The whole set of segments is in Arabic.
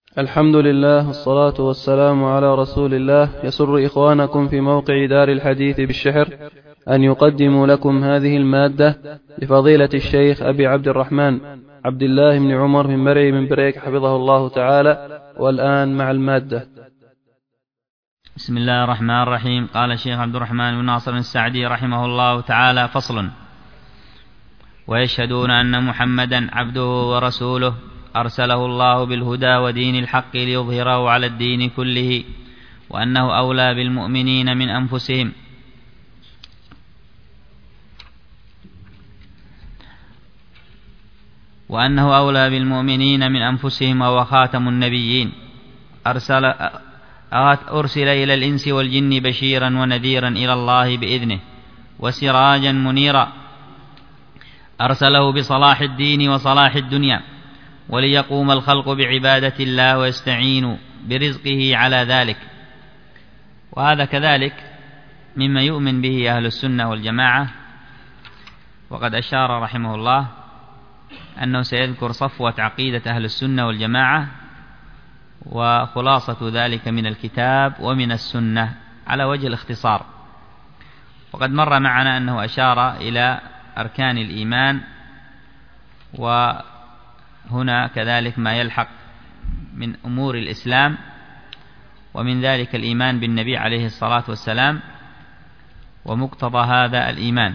الحمد لله والصلاة والسلام على رسول الله. يسر إخوانكم في موقع دار الحديث بالشحر أن يقدموا لكم هذه المادة لفضيلة الشيخ أبي عبد الرحمن عبد الله بن عمر بن مرعي بن بريك حفظه الله تعالى. والآن مع المادة. بسم الله الرحمن الرحيم. قال الشيخ عبد الرحمن بن ناصر السعدي رحمه الله تعالى: فصل. ويشهدون أن محمدا عبده ورسوله أرسله الله بالهدى ودين الحق ليظهره على الدين كله، وأنه أولى بالمؤمنين من أنفسهم وهو خاتم النبيين. أرسل إلى الإنس والجن بشيرا ونذيرا إلى الله بإذنه وسراجا منيرا. أرسله بصلاح الدين وصلاح الدنيا وليقوم الخلق بعبادة الله ويستعينوا برزقه على ذلك. وهذا كذلك مما يؤمن به أهل السنة والجماعة. وقد أشار رحمه الله أنه سيذكر صفوة عقيدة أهل السنة والجماعة وخلاصة ذلك من الكتاب ومن السنة على وجه الاختصار. وقد مر معنا أنه أشار إلى أركان الإيمان، وهنا كذلك ما يلحق من أمور الإسلام، ومن ذلك الإيمان بالنبي عليه الصلاة والسلام ومقتضى هذا الإيمان.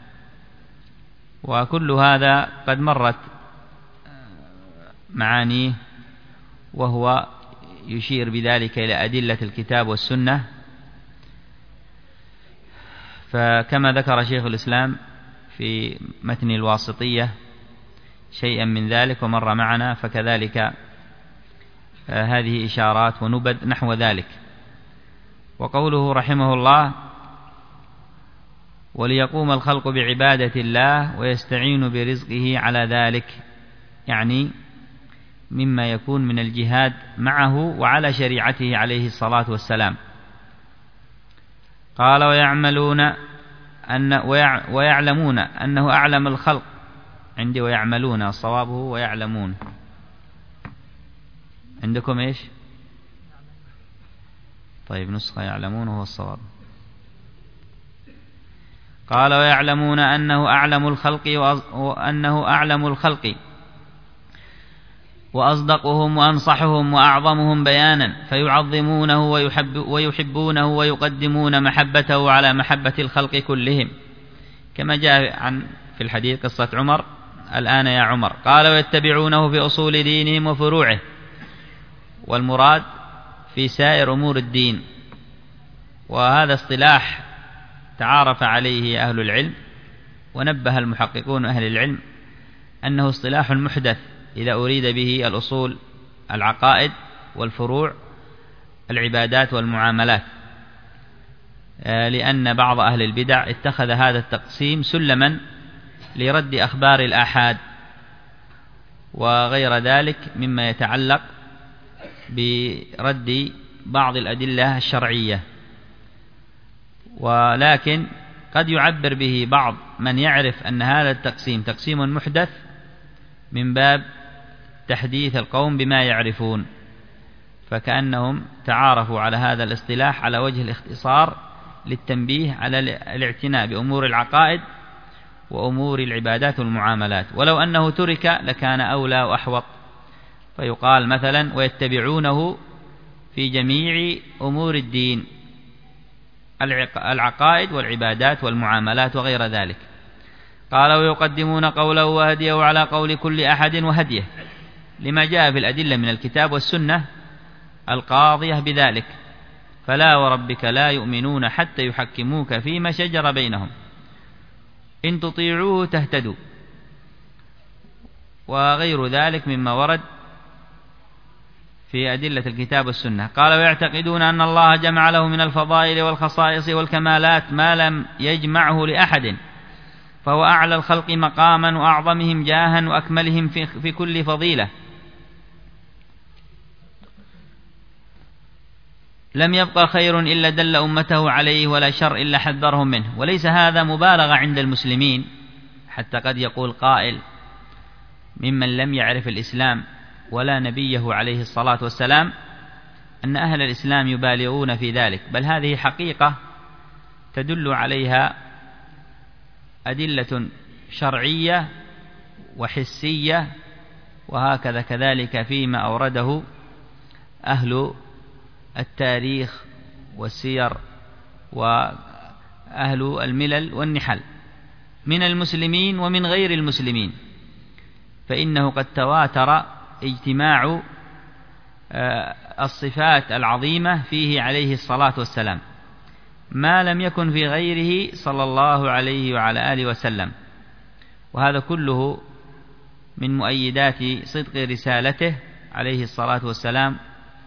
وكل هذا قد مرت معانيه، وهو يشير بذلك إلى أدلة الكتاب والسنة. فكما ذكر شيخ الإسلام في متن الواسطية شيئا من ذلك ومر معنا، فكذلك هذه إشارات ونبذ نحو ذلك. وقوله رحمه الله: وليقوم الخلق بعبادة الله ويستعين برزقه على ذلك، يعني مما يكون من الجهاد معه وعلى شريعته عليه الصلاة والسلام. قال: ويعلمون أنه أعلم الخلق. عندي ويعملون، الصواب هو ويعلمون. عندكم إيش؟ طيب، نسخة يعلمون هو الصواب. قال: ويعلمون أنه أعلم الخلق وأصدقهم وأنصحهم وأعظمهم بيانا، فيعظمونه ويحبونه ويقدمون محبته على محبة الخلق كلهم، كما جاء في الحديث قصة عمر: الآن يا عمر. قال: ويتبعونه في أصول دينهم وفروعه، والمراد في سائر أمور الدين. وهذا اصطلاح تعارف عليه أهل العلم، ونبه المحققون أهل العلم أنه اصطلاح محدث إذا أريد به الأصول، العقائد والفروع، العبادات والمعاملات، لأن بعض أهل البدع اتخذ هذا التقسيم سلما لرد أخبار الآحاد وغير ذلك مما يتعلق برد بعض الأدلة الشرعية. ولكن قد يعبر به بعض من يعرف أن هذا التقسيم تقسيم محدث من باب تحديث القوم بما يعرفون، فكأنهم تعارفوا على هذا الاصطلاح على وجه الاختصار للتنبيه على الاعتناء بأمور العقائد وأمور العبادات والمعاملات. ولو أنه ترك لكان أولى وأحوط، فيقال مثلا: ويتبعونه في جميع أمور الدين، العقائد والعبادات والمعاملات وغير ذلك. قال: ويقدمون قوله وهديه على قول كل أحد وهديه، لما جاء في الأدلة من الكتاب والسنة القاضية بذلك. فلا وربك لا يؤمنون حتى يحكموك فيما شجر بينهم إن تطيعوه تهتدوا، وغير ذلك مما ورد في أدلة الكتاب والسنة. قال: ويعتقدون أن الله جمع له من الفضائل والخصائص والكمالات ما لم يجمعه لأحد، فهو أعلى الخلق مقاما وأعظمهم جاها وأكملهم في كل فضيلة. لم يبقى خير إلا دل أمته عليه، ولا شر إلا حذرهم منه. وليس هذا مبالغة عند المسلمين، حتى قد يقول قائل ممن لم يعرف الإسلام ولا نبيه عليه الصلاة والسلام أن أهل الإسلام يبالغون في ذلك، بل هذه حقيقة تدل عليها أدلة شرعية وحسية، وهكذا كذلك فيما أورده أهل التاريخ والسير وأهل الملل والنحل من المسلمين ومن غير المسلمين، فإنه قد تواتر اجتماع الصفات العظيمة فيه عليه الصلاة والسلام ما لم يكن في غيره صلى الله عليه وعلى آله وسلم، وهذا كله من مؤيدات صدق رسالته عليه الصلاة والسلام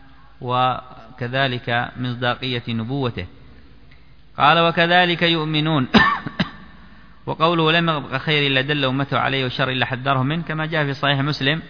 وكذلك مصداقية نبوته. قال وكذلك يؤمنون وقوله لم يبق خير إلا دل أمته عليه وشر إلا حذرهم منه، كما جاء في صحيح مسلم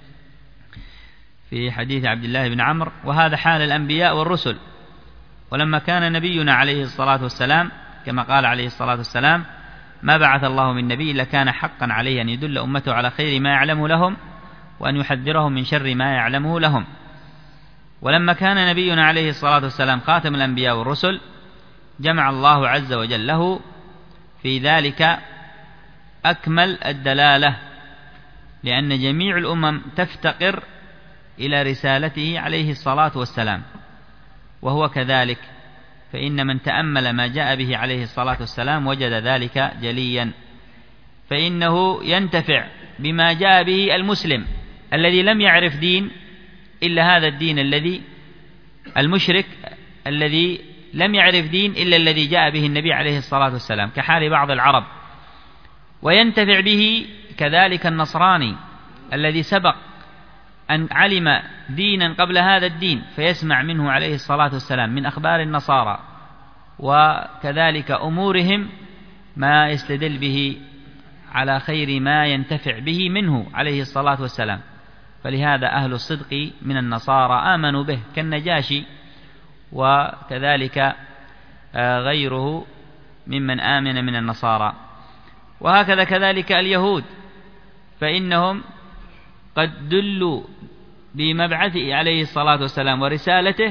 في حديث عبد الله بن عمرو، وهذا حال الأنبياء والرسل. ولما كان نبينا عليه الصلاة والسلام كما قال عليه الصلاة والسلام ما بعث الله من نبي إلا كان حقا عليه أن يدل أمته على خير ما يعلم لهم وأن يحذرهم من شر ما يعلمه لهم. ولما كان نبينا عليه الصلاة والسلام خاتم الأنبياء والرسل جمع الله عز وجل له في ذلك أكمل الدلالة، لأن جميع الأمم تفتقر إلى رسالته عليه الصلاة والسلام، وهو كذلك، فإن من تأمل ما جاء به عليه الصلاة والسلام وجد ذلك جليا، فإنه ينتفع بما جاء به المسلم الذي لم يعرف دين إلا هذا الدين، الذي المشرك الذي لم يعرف دين إلا الذي جاء به النبي عليه الصلاة والسلام كحال بعض العرب، وينتفع به كذلك النصراني الذي سبق أن علم دينا قبل هذا الدين فيسمع منه عليه الصلاة والسلام من أخبار النصارى وكذلك أمورهم ما يستدل به على خير ما ينتفع به منه عليه الصلاة والسلام. فلهذا أهل الصدق من النصارى آمنوا به كالنجاشي، وكذلك غيره ممن آمن من النصارى. وهكذا كذلك اليهود، فإنهم قد دلوا بمبعثه عليه الصلاة والسلام ورسالته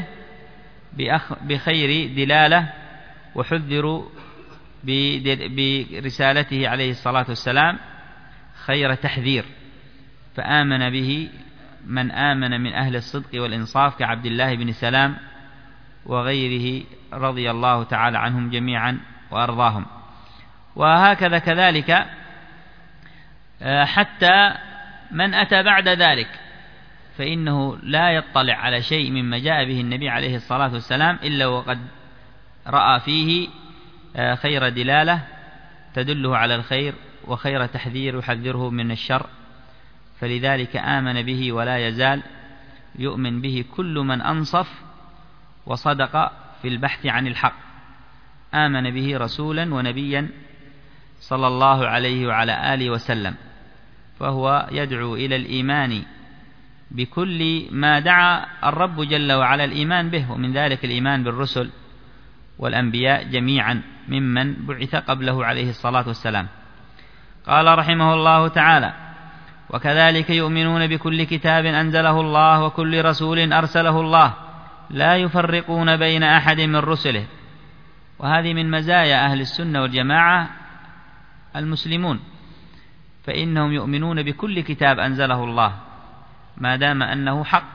بخير دلالة، وحذروا برسالته عليه الصلاة والسلام خير تحذير، فآمن به من آمن من أهل الصدق والإنصاف كعبد الله بن سلام وغيره رضي الله تعالى عنهم جميعا وأرضاهم. وهكذا كذلك حتى من أتى بعد ذلك فإنه لا يطلع على شيء مما جاء به النبي عليه الصلاة والسلام إلا وقد رأى فيه خير دلالة تدله على الخير وخير تحذير يحذره من الشر، فلذلك آمن به ولا يزال يؤمن به كل من أنصف وصدق في البحث عن الحق، آمن به رسولا ونبيا صلى الله عليه وعلى آله وسلم، فهو يدعو إلى الإيمان بكل ما دعا الرب جل وعلا الإيمان به، ومن ذلك الإيمان بالرسل والأنبياء جميعا ممن بعث قبله عليه الصلاة والسلام. قال رحمه الله تعالى: وكذلك يؤمنون بكل كتاب أنزله الله وكل رسول أرسله الله لا يفرقون بين أحد من رسله. وهذه من مزايا أهل السنة والجماعة المسلمون، فإنهم يؤمنون بكل كتاب أنزله الله ما دام أنه حق،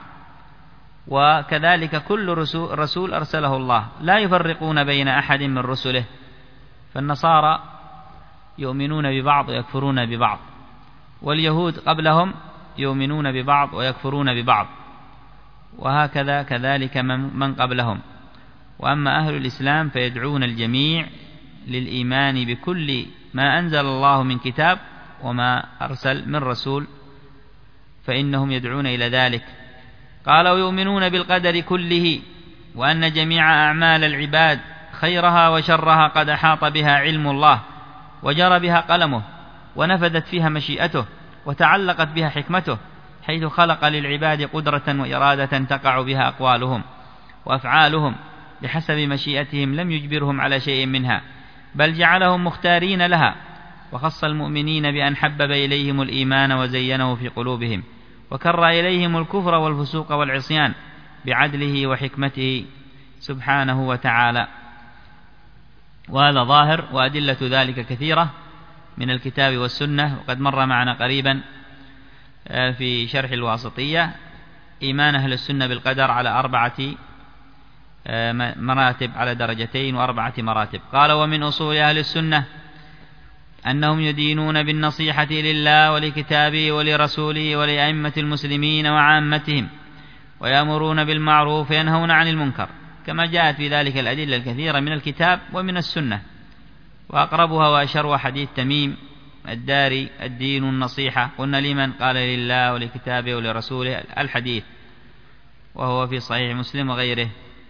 وكذلك كل رسول أرسله الله لا يفرقون بين أحد من رسله. فالنصارى يؤمنون ببعض ويكفرون ببعض، واليهود قبلهم يؤمنون ببعض ويكفرون ببعض، وهكذا كذلك من قبلهم. وأما أهل الإسلام فيدعون الجميع للإيمان بكل ما أنزل الله من كتاب وما أرسل من رسول، فإنهم يدعون إلى ذلك. قال: ويؤمنون بالقدر كله، وأن جميع أعمال العباد خيرها وشرها قد أحاط بها علم الله وجرى بها قلمه ونفذت فيها مشيئته وتعلقت بها حكمته، حيث خلق للعباد قدرة وإرادة تقع بها أقوالهم وأفعالهم بحسب مشيئتهم، لم يجبرهم على شيء منها بل جعلهم مختارين لها. وخص المؤمنين بأن حبب إليهم الإيمان وزينه في قلوبهم وكر إليهم الكفر والفسوق والعصيان بعدله وحكمته سبحانه وتعالى. وهذا ظاهر، وأدلة ذلك كثيرة من الكتاب والسنة، وقد مر معنا قريبا في شرح الواسطية إيمان أهل السنة بالقدر على 4 مراتب، على 2 و4 مراتب. قال: ومن أصول أهل السنة أنهم يدينون بالنصيحة لله ولكتابه ولرسوله ولأئمة المسلمين وعامتهم، ويأمرون بالمعروف وينهون عن المنكر، كما جاءت في ذلك الأدلة الكثيرة من الكتاب ومن السنة. وأقربها وأشهرها حديث تميم الداري: الدين النصيحة. قلنا: لمن؟ قال: لله ولكتابه ولرسوله، الحديث، وهو في صحيح مسلم وغيره،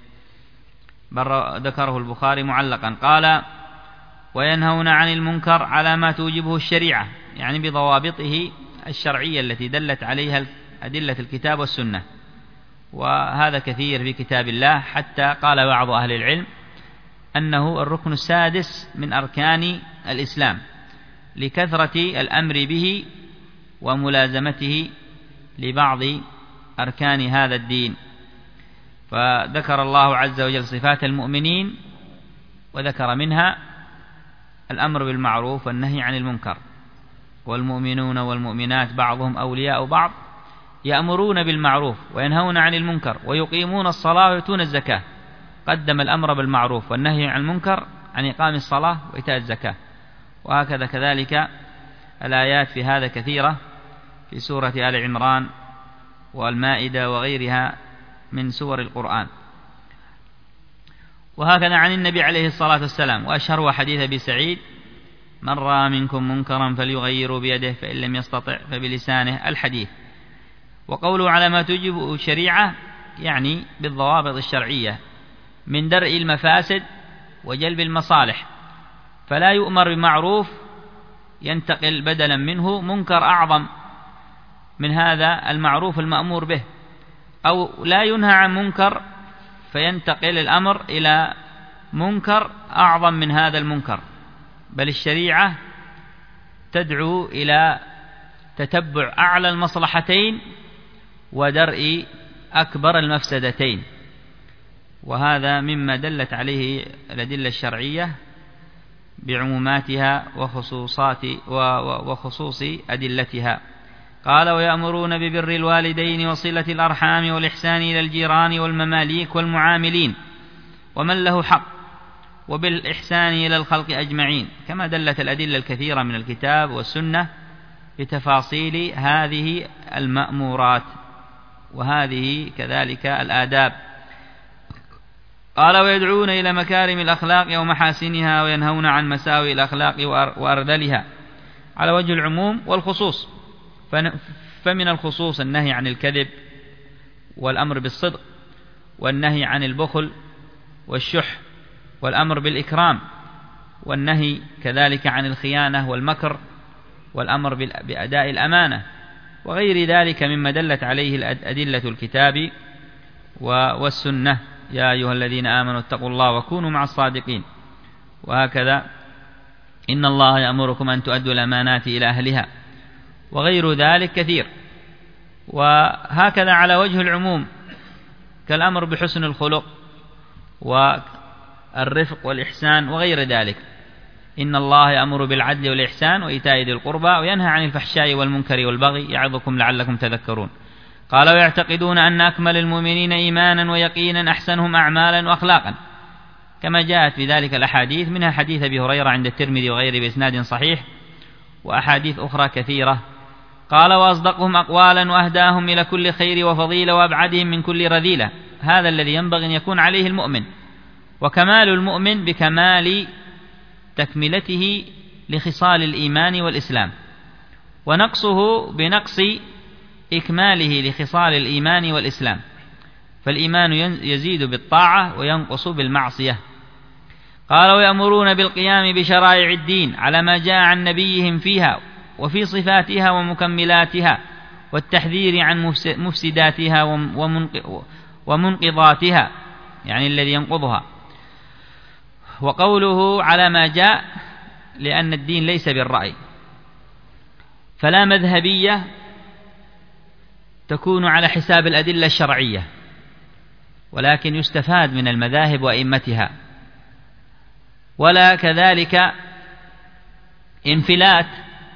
ذكره البخاري معلقا. قال: وينهون عن المنكر على ما توجبه الشريعة، يعني بضوابطه الشرعية التي دلت عليها أدلة الكتاب والسنة. وهذا كثير في كتاب الله، حتى قال بعض أهل العلم أنه الركن السادس من أركان الإسلام، لكثرة الأمر به وملازمته لبعض أركان هذا الدين. فذكر الله عز وجل صفات المؤمنين، وذكر منها الأمر بالمعروف والنهي عن المنكر. والمؤمنون والمؤمنات بعضهم أولياء بعض، يأمرون بالمعروف وينهون عن المنكر ويقيمون الصلاة ويؤتون الزكاة. قدم الأمر بالمعروف والنهي عن المنكر عن إقام الصلاة وإيتاء الزكاة. وهكذا كذلك الآيات في هذا كثيرة، في سورة آل عمران والمائدة وغيرها من سور القرآن. وهكذا عن النبي عليه الصلاة والسلام، وأشهر حديث أبي سعيد: من رأى منكم منكرا فليغيره بيده، فإن لم يستطع فبلسانه، الحديث. وقوله على ما توجب الشريعة يعني بالضوابط الشرعية من درء المفاسد وجلب المصالح، فلا يؤمر بمعروف ينتقل بدلا منه منكر أعظم من هذا المعروف المأمور به، أو لا ينهى عن منكر فينتقل الأمر إلى منكر أعظم من هذا المنكر. بل الشريعة تدعو إلى تتبع أعلى المصلحتين ودرء أكبر المفسدتين، وهذا مما دلت عليه الأدلة الشرعية بعموماتها وخصوص أدلتها. قال: ويأمرون ببر الوالدين وصلة الأرحام والإحسان إلى الجيران والمماليك والمعاملين ومن له حق، وبالإحسان إلى الخلق أجمعين، كما دلت الأدلة الكثيرة من الكتاب والسنة بتفاصيل هذه المأمورات، وهذه كذلك الآداب. قال: ويدعون إلى مكارم الأخلاق ومحاسنها، وينهون عن مساوئ الأخلاق وأرذلها، على وجه العموم والخصوص. فمن الخصوص النهي عن الكذب والأمر بالصدق، والنهي عن البخل والشح، والأمر بالإكرام، والنهي كذلك عن الخيانة والمكر، والأمر بأداء الأمانة، وغير ذلك مما دلت عليه أدلة الكتاب والسنة. يا أيها الذين آمنوا اتقوا الله وكونوا مع الصادقين. وهكذا إن الله يأمركم أن تؤدوا الأمانات إلى أهلها، وغير ذلك كثير. وهكذا على وجه العموم كالأمر بحسن الخلق والرفق والإحسان وغير ذلك. إن الله يأمر بالعدل والإحسان وإيتاء ذي القربى وينهى عن الفحشاء والمنكر والبغي يعظكم لعلكم تذكرون. قال: ويعتقدون أن أكمل المؤمنين إيمانا ويقينا أحسنهم أعمالا وأخلاقا، كما جاءت في ذلك الأحاديث، منها حديث أبي هريرة عند الترمذي وغيره بإسناد صحيح، وأحاديث أخرى كثيرة. قال: وأصدقهم أقوالا وأهداهم إلى كل خير وفضيلة وأبعدهم من كل رذيلة. هذا الذي ينبغي أن يكون عليه المؤمن. وكمال المؤمن بكمال تكملته لخصال الإيمان والإسلام، ونقصه بنقص إكماله لخصال الإيمان والإسلام. فالإيمان يزيد بالطاعة وينقص بالمعصية. قال: ويأمرون بالقيام بشرائع الدين على ما جاء عن نبيهم فيها وفي صفاتها ومكملاتها، والتحذير عن مفسداتها ومنقضاتها، يعني الذي ينقضها. وقوله على ما جاء لأن الدين ليس بالرأي، فلا مذهبية تكون على حساب الأدلة الشرعية، ولكن يستفاد من المذاهب وأئمتها، ولا كذلك انفلات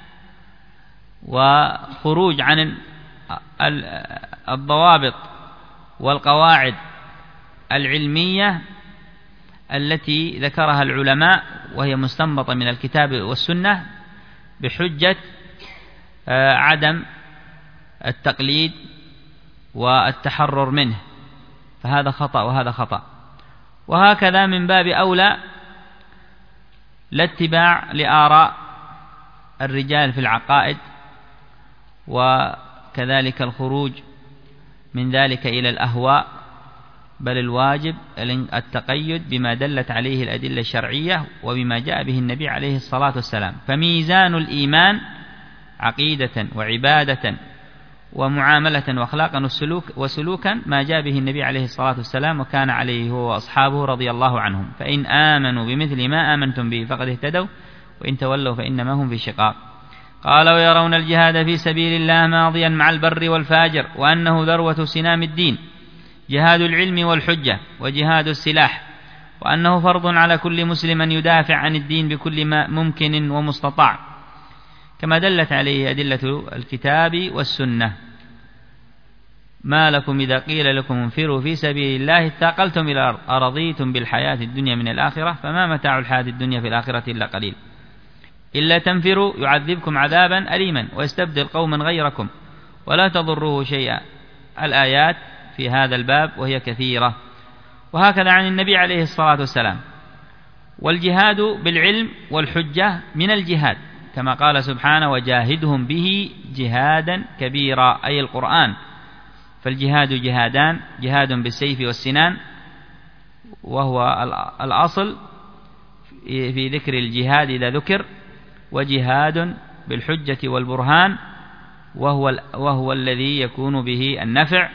وخروج عن الضوابط والقواعد العلمية التي ذكرها العلماء، وهي مستنبطة من الكتاب والسنة، بحجة عدم التقليد والتحرر منه، فهذا خطأ وهذا خطأ. وهكذا من باب أولى لا اتباع لآراء الرجال في العقائد، وكذلك الخروج من ذلك إلى الأهواء، بل الواجب التقيد بما دلت عليه الأدلة الشرعية وبما جاء به النبي عليه الصلاة والسلام. فميزان الإيمان عقيدة وعبادة ومعاملة وأخلاقا وسلوكا ما جاء به النبي عليه الصلاة والسلام وكان عليه هو وأصحابه رضي الله عنهم، فإن آمنوا بمثل ما آمنتم به فقد اهتدوا وإن تولوا فإنما هم في شقاق. قال ويرون الجهاد في سبيل الله ماضيا مع البر والفاجر، وأنه ذروة سنام الدين، جهاد العلم والحجة وجهاد السلاح، وأنه فرض على كل مسلم أن يدافع عن الدين بكل ما ممكن ومستطاع، كما دلت عليه أدلة الكتاب والسنة. ما لكم إذا قيل لكم انفروا في سبيل الله اثاقلتم إلى الأرض أرضيتم بالحياة الدنيا من الآخرة فما متاع الحياة الدنيا في الآخرة إلا قليل إلا تنفروا يعذبكم عذابا أليما ويستبدل قوما غيركم ولا تضروه شيئا. الآيات في هذا الباب وهي كثيرة. وهكذا عن النبي عليه الصلاة والسلام. والجهاد بالعلم والحجة من الجهاد، كما قال سبحانه وجاهدهم به جهادا كبيرا، أي القرآن. فالجهاد جهادان، جهاد بالسيف والسنان وهو الأصل في ذكر الجهاد إذا ذكر، وجهاد بالحجة والبرهان وهو الذي يكون به النفع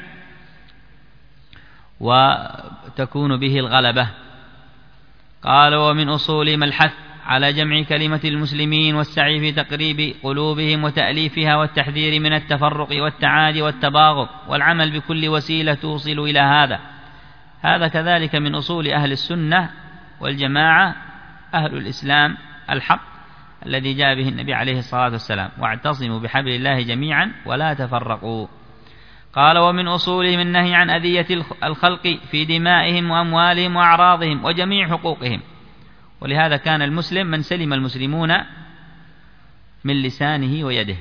وتكون به الغلبة. قال ومن أصول ما الحث على جمع كلمة المسلمين والسعي في تقريب قلوبهم وتأليفها والتحذير من التفرق والتعادي والتباغض والعمل بكل وسيلة توصل إلى هذا. هذا كذلك من أصول أهل السنة والجماعة، أهل الإسلام الحق الذي جاء به النبي عليه الصلاة والسلام، واعتصموا بحبل الله جميعا ولا تفرقوا. قال ومن أصولهم النهي عن أذية الخلق في دمائهم وأموالهم وأعراضهم وجميع حقوقهم. ولهذا كان المسلم من سلم المسلمون من لسانه ويده.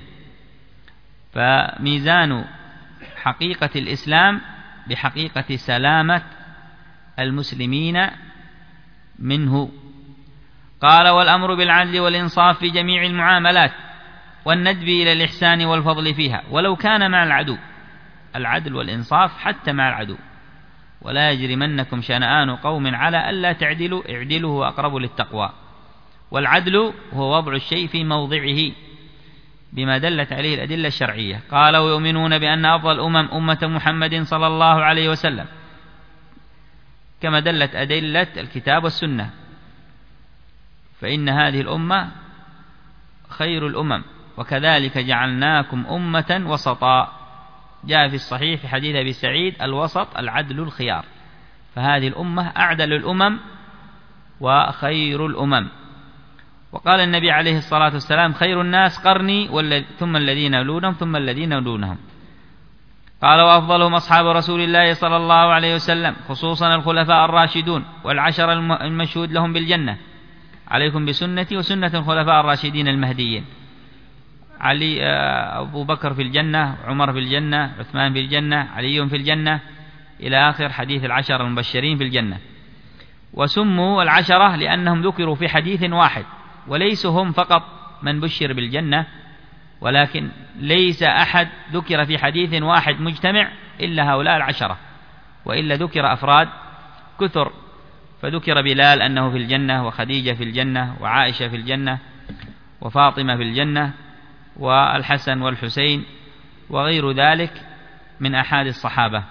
فميزان حقيقة الإسلام بحقيقة سلامة المسلمين منه. قال والأمر بالعدل والإنصاف في جميع المعاملات والندب إلى الإحسان والفضل فيها ولو كان مع العدو. العدل والإنصاف حتى مع العدو. ولا يجرمنكم شنآن قوم على ألا تعدلوا اعدلوا هو أقرب للتقوى. والعدل هو وضع الشيء في موضعه بما دلت عليه الأدلة الشرعية. قال ويؤمنون بأن أفضل أمة محمد صلى الله عليه وسلم، كما دلت أدلة الكتاب والسنة، فإن هذه الأمة خير الأمم وكذلك جعلناكم أمة وسطا. جاء في الصحيح في حديث أبي سعيد الوسط العدل الخيار. فهذه الأمة أعدل الأمم وخير الأمم. وقال النبي عليه الصلاة والسلام خير الناس قرني ثم الذين يلونهم ثم الذين يلونهم. قال وأفضلهم أصحاب رسول الله صلى الله عليه وسلم، خصوصا الخلفاء الراشدون والعشر المشهود لهم بالجنة. عليكم بسنتي وسنة الخلفاء الراشدين المهديين. علي أبو بكر في الجنة، عمر في الجنة، عثمان في الجنة، علي في الجنة، إلى آخر حديث العشر المبشرين في الجنة. وسموا العشرة لأنهم ذكروا في حديث واحد، وليسوا هم فقط من بشر بالجنة، ولكن ليس أحد ذكر في حديث واحد مجتمع إلا هؤلاء العشرة، وإلا ذكر أفراد كثر. فذكر بلال أنه في الجنة، وخديجة في الجنة، وعائشة في الجنة، وفاطمة في الجنة، والحسن والحسين وغير ذلك من أحد الصحابة،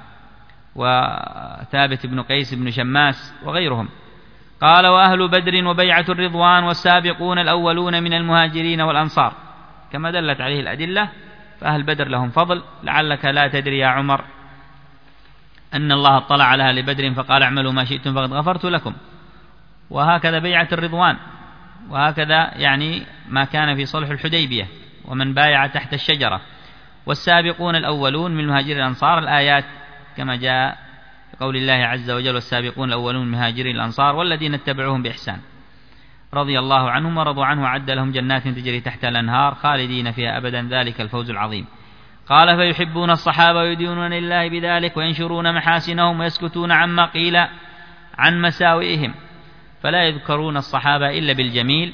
وثابت بن قيس بن شماس وغيرهم. قال وأهل بدر وبيعة الرضوان والسابقون الأولون من المهاجرين والأنصار، كما دلت عليه الأدلة فأهل بدر لهم فضل. لعلك لا تدري يا عمر أن الله اطلع على أهل بدر فقال اعملوا ما شئتم فقد غفرت لكم. وهكذا بيعة الرضوان، وهكذا يعني ما كان في صلح الحديبية ومن بايع تحت الشجرة. والسابقون الأولون من المهاجرين الأنصار، الآيات كما جاء في قول الله عز وجل والسابقون الأولون من المهاجرين الأنصار والذين اتبعوهم بإحسان رضي الله عنهم ورضوا عنه وأعد لهم جنات تجري تحت الأنهار خالدين فيها أبدا ذلك الفوز العظيم. قال فيحبون الصحابة ويدينون لله بذلك وينشرون محاسنهم ويسكتون عما قيل عن مساوئهم، فلا يذكرون الصحابة إلا بالجميل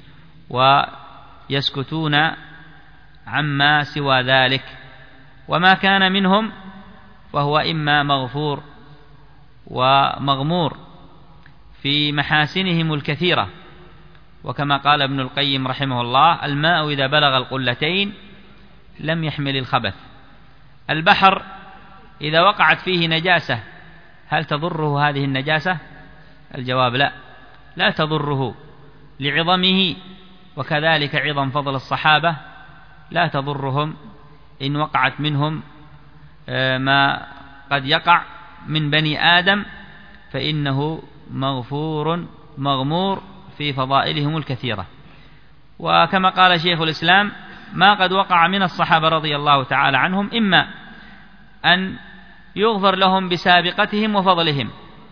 ويسكتون عما سوى ذلك، وما كان منهم فهو إما مغفور ومغمور في محاسنهم الكثيرة. وكما قال ابن القيم رحمه الله الماء إذا بلغ القلتين لم يحمل الخبث. البحر إذا وقعت فيه نجاسة هل تضره هذه النجاسة؟ الجواب لا، لا تضره لعظمه، وكذلك عظم فضل الصحابة لا تضرهم إن وقعت منهم ما قد يقع من بني آدم، فإنه مغفور مغمور في فضائلهم الكثيرة. وكما قال شيخ الإسلام ما قد وقع من الصحابة رضي الله تعالى عنهم إما أن يغفر لهم بسابقتهم وفضلهم،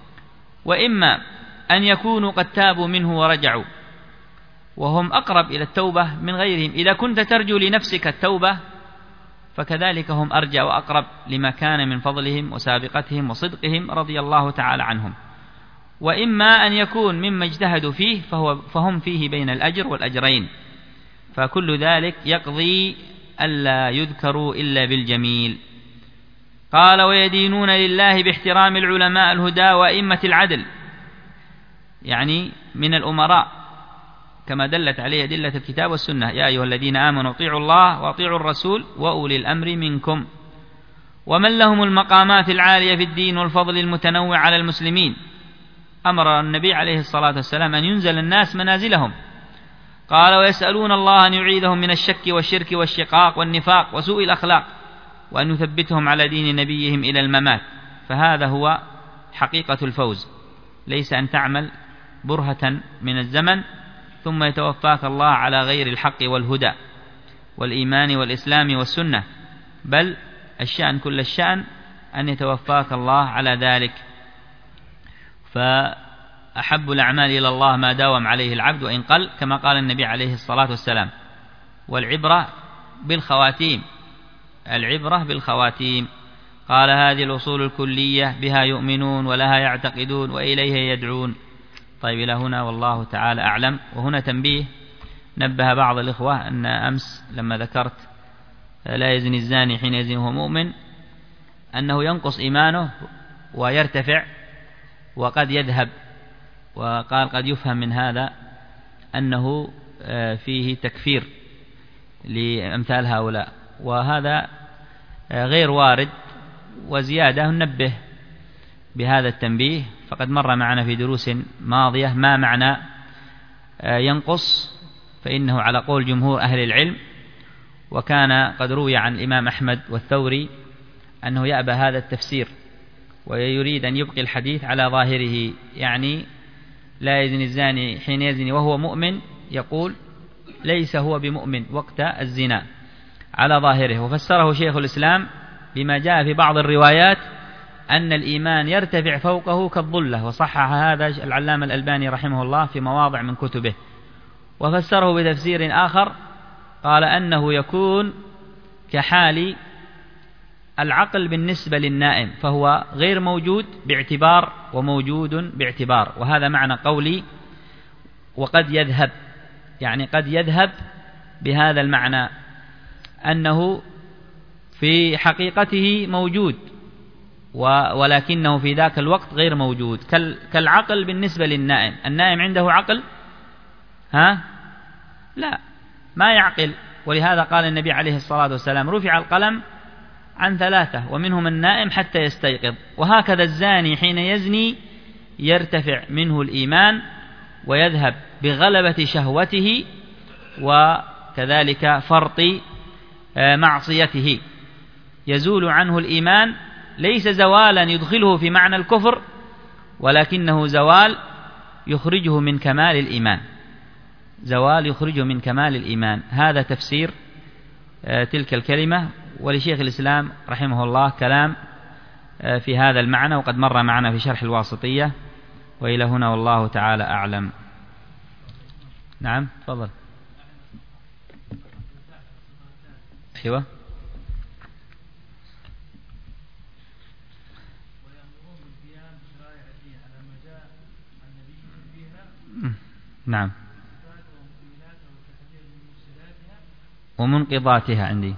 وإما أن يكونوا قد تابوا منه ورجعوا، وهم أقرب إلى التوبة من غيرهم. إذا كنت ترجو لنفسك التوبة فكذلك هم أرجى وأقرب لما كان من فضلهم وسابقتهم وصدقهم رضي الله تعالى عنهم. وإما أن يكون مما اجتهدوا فيه فهم فيه بين الأجر والأجرين، فكل ذلك يقضي ألا يذكروا إلا بالجميل. قال ويدينون لله باحترام العلماء الهدى وأئمة العدل، يعني من الأمراء كما دلت عليه أدلة الكتاب والسنة. يا أيها الذين آمنوا اطيعوا الله واطيعوا الرسول وأولي الأمر منكم، ومن لهم المقامات العالية في الدين والفضل المتنوع على المسلمين. أمر النبي عليه الصلاة والسلام أن ينزل الناس منازلهم. قال ويسألون الله أن يعيدهم من الشك والشرك والشقاق والنفاق وسوء الأخلاق، وأن يثبتهم على دين نبيهم إلى الممات. فهذا هو حقيقة الفوز، ليس أن تعمل برهة من الزمن ثم يتوفاك الله على غير الحق والهدى والإيمان والإسلام والسنة، بل الشأن كل الشأن أن يتوفاك الله على ذلك. فأحب الأعمال إلى الله ما داوم عليه العبد وإن قل، كما قال النبي عليه الصلاة والسلام. والعبرة بالخواتيم، العبرة بالخواتيم. قال هذه الأصول الكلية بها يؤمنون ولها يعتقدون وإليها يدعون. طيب إلى هنا والله تعالى أعلم. وهنا تنبيه، نبه بعض الإخوة أن أمس لما ذكرت لا يزني الزاني حين يزني وهو مؤمن أنه ينقص إيمانه ويرتفع وقد يذهب، وقال قد يفهم من هذا أنه فيه تكفير لأمثال هؤلاء، وهذا غير وارد. وزيادة ننبه بهذا التنبيه، فقد مر معنا في دروس ماضية ما معنى ينقص، فإنه على قول جمهور أهل العلم. وكان قد روي عن الإمام أحمد والثوري أنه يأبى هذا التفسير ويريد أن يبقي الحديث على ظاهره، يعني لا يزني الزاني حين يزني وهو مؤمن، يقول ليس هو بمؤمن وقت الزنا على ظاهره. وفسره شيخ الإسلام بما جاء في بعض الروايات أن الإيمان يرتفع فوقه كالظلة، وصحح هذا العلامة الألباني رحمه الله في مواضع من كتبه. وفسره بتفسير آخر، قال أنه يكون كحال العقل بالنسبة للنائم، فهو غير موجود باعتبار وموجود باعتبار. وهذا معنى قولي وقد يذهب، يعني قد يذهب بهذا المعنى أنه في حقيقته موجود ولكنه في ذاك الوقت غير موجود، كالعقل بالنسبة للنائم. النائم عنده عقل؟ لا، ما يعقل. ولهذا قال النبي عليه الصلاة والسلام رفع القلم عن 3 ومنهم النائم حتى يستيقظ. وهكذا الزاني حين يزني يرتفع منه الإيمان ويذهب بغلبة شهوته وكذلك فرط معصيته يزول عنه الإيمان، ليس زوالا يدخله في معنى الكفر، ولكنه زوال يخرجه من كمال الإيمان، زوال يخرجه من كمال الإيمان. هذا تفسير تلك الكلمة. ولشيخ الإسلام رحمه الله كلام في هذا المعنى، وقد مر معنا في شرح الواسطية. وإلى هنا والله تعالى أعلم. نعم تفضل. أيوة. نعم. ومنقضاتها عندي.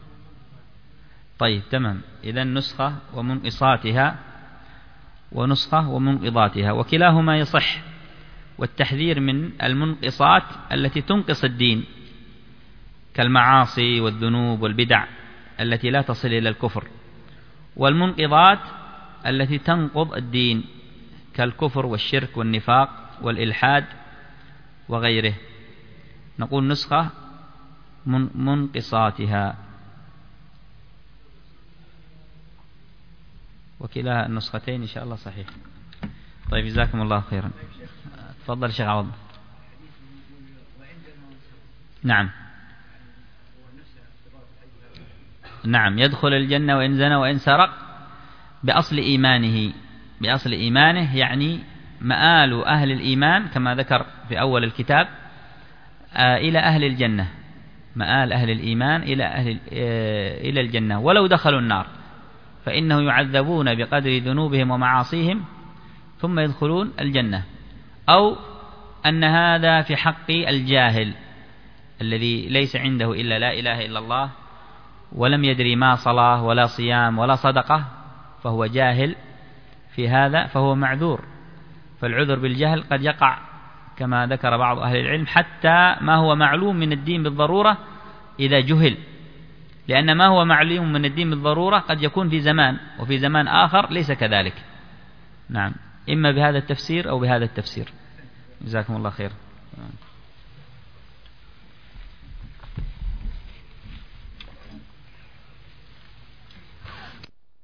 طيب تمام. إذن نسخة ومنقصاتها ونسخة ومنقضاتها، وكلاهما يصح. والتحذير من المنقصات التي تنقص الدين كالمعاصي والذنوب والبدع التي لا تصل إلى الكفر، والمنقضات التي تنقض الدين كالكفر والشرك والنفاق والإلحاد وغيره. نقول نسخة منقصاتها، وكلا النسختين إن شاء الله صحيح. طيب جزاكم الله خيرا. تفضل شيخ عوض. نعم نعم، يدخل الجنة وإن زنى وإن سرق بأصل إيمانه. بأصل إيمانه يعني مآل أهل الإيمان كما ذكر في أول الكتاب إلى أهل الجنة، مآل أهل الإيمان إلى الجنة. ولو دخلوا النار فإنه يعذبون بقدر ذنوبهم ومعاصيهم ثم يدخلون الجنة. أو أن هذا في حق الجاهل الذي ليس عنده إلا لا إله إلا الله، ولم يدري ما صلاة ولا صيام ولا صدقة، فهو جاهل في هذا، فهو معذور. فالعذر بالجهل قد يقع كما ذكر بعض أهل العلم حتى ما هو معلوم من الدين بالضرورة إذا جهل، لأن ما هو معلوم من الدين بالضرورة قد يكون في زمان، وفي زمان آخر ليس كذلك. نعم، إما بهذا التفسير أو بهذا التفسير. جزاكم الله خير.